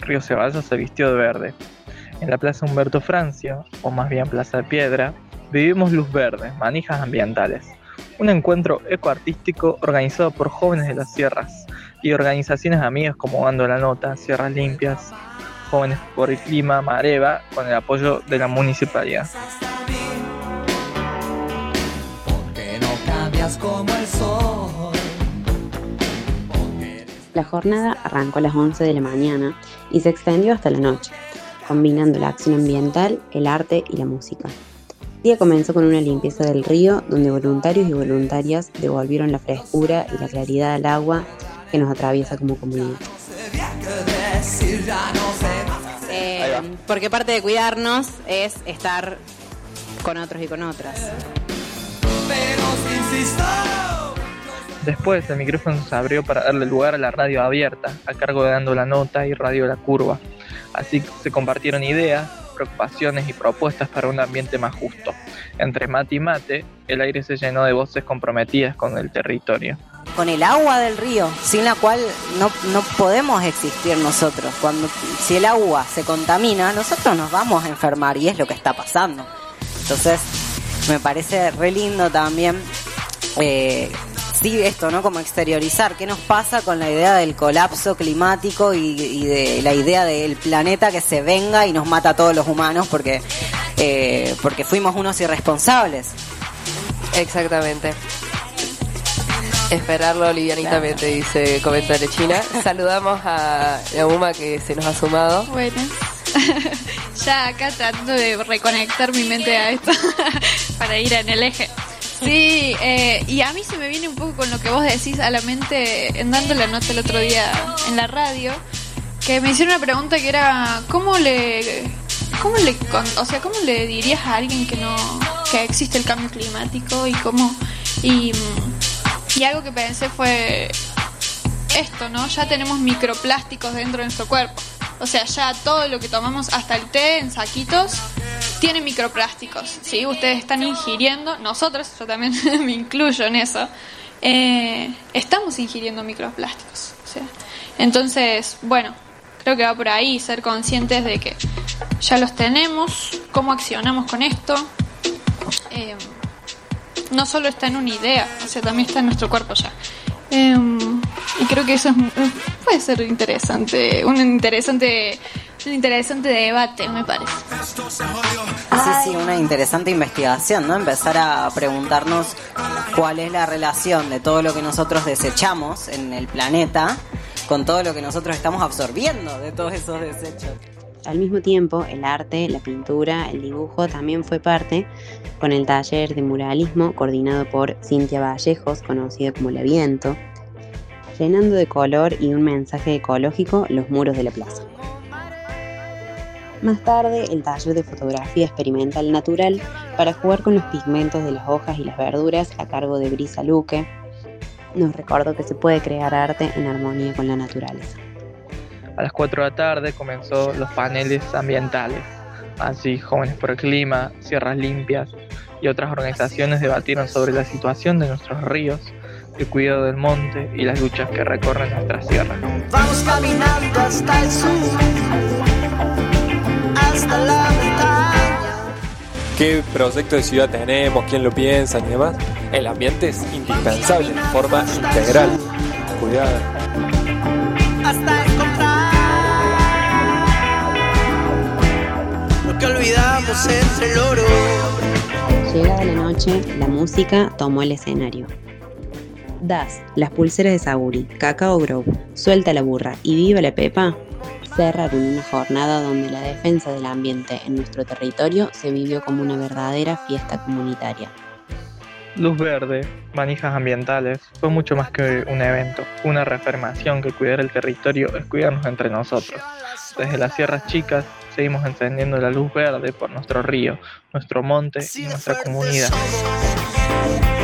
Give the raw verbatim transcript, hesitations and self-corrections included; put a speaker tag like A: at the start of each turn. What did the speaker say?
A: Río Ceballos se vistió de verde. En la Plaza Humberto Francia, o más bien Plaza de Piedra, vivimos Luz Verde, manijas ambientales. Un encuentro ecoartístico organizado por jóvenes de las sierras y organizaciones amigas como Dando la Nota, Sierras Limpias, Jóvenes por el Clima, Mareva, con el apoyo de la municipalidad.
B: Porque no cambias como el sol.
C: La jornada arrancó a las once de la mañana y se extendió hasta la noche, combinando la acción ambiental, el arte y la música. El día comenzó con una limpieza del río, donde voluntarios y voluntarias devolvieron la frescura y la claridad al agua que nos atraviesa como comunidad.
D: Eh, porque parte de cuidarnos es estar con otros y con otras.
A: Después el micrófono se abrió para darle lugar a la radio abierta, a cargo de Dando la Nota y Radio La Curva. Así se compartieron ideas, preocupaciones y propuestas para un ambiente más justo. Entre mate y mate, el aire se llenó de voces comprometidas con el territorio.
D: Con el agua del río, sin la cual no, no podemos existir nosotros. Cuando, si el agua se contamina, nosotros nos vamos a enfermar y es lo que está pasando. Entonces, me parece re lindo también, eh, sí, esto, ¿no? Como exteriorizar qué nos pasa con la idea del colapso climático y, y de la idea del planeta que se venga y nos mata a todos los humanos porque, eh, porque fuimos unos irresponsables.
E: Exactamente. Esperarlo livianitamente, claro. Dice comentario China. Saludamos a la Uma que se nos ha sumado.
F: Buenas. Ya acá tratando de reconectar mi mente a esto para ir en el eje. Sí, eh, y a mí se me viene un poco con lo que vos decís a la mente en Dando la Nota el otro día en la radio, que me hicieron una pregunta que era ¿cómo le, cómo le, o sea, cómo le dirías a alguien que no, que existe el cambio climático y cómo y Y algo que pensé fue esto, ¿no? Ya tenemos microplásticos dentro de nuestro cuerpo. O sea, ya todo lo que tomamos, hasta el té en saquitos, tiene microplásticos, ¿sí? Ustedes están ingiriendo, nosotros, yo también me incluyo en eso, eh, estamos ingiriendo microplásticos. O sea, entonces, bueno, creo que va por ahí, ser conscientes de que ya los tenemos, cómo accionamos con esto. Eh, no solo está en una idea, o sea, también está en nuestro cuerpo ya. Eh, y creo que eso es, puede ser interesante, un interesante, un interesante debate, me parece.
D: Sí, sí, una interesante investigación, ¿no? Empezar a preguntarnos cuál es la relación de todo lo que nosotros desechamos en el planeta con todo lo que nosotros estamos absorbiendo de todos esos desechos.
C: Al mismo tiempo, el arte, la pintura, el dibujo también fue parte, con el taller de muralismo coordinado por Cintia Vallejos, conocida como La Viento, llenando de color y un mensaje ecológico los muros de la plaza. Más tarde, el taller de fotografía experimental natural para jugar con los pigmentos de las hojas y las verduras a cargo de Brisa Luque nos recordó que se puede crear arte en armonía con la naturaleza.
A: A las cuatro de la tarde comenzó los paneles ambientales. Así, Jóvenes por el Clima, Sierras Limpias y otras organizaciones debatieron sobre la situación de nuestros ríos, el cuidado del monte y las luchas que recorren nuestras sierras.
B: Vamos caminando hasta el sur, hasta la montaña.
G: ¿Qué proyecto de ciudad tenemos? ¿Quién lo piensa y demás? El ambiente es indispensable de forma integral, cuidada.
B: Hasta encontrar lo que olvidamos entre el oro.
C: Llegada la noche, la música tomó el escenario. Das, Las Pulseras de Saguri, Cacao Grove, Suelta la Burra y Viva la Pepa cerraron una jornada donde la defensa del ambiente en nuestro territorio se vivió como una verdadera fiesta comunitaria.
A: Luz Verde, manijas ambientales, fue mucho más que un evento, una reafirmación que cuidar el territorio es cuidarnos entre nosotros. Desde las sierras chicas seguimos encendiendo la luz verde por nuestro río, nuestro monte y nuestra comunidad.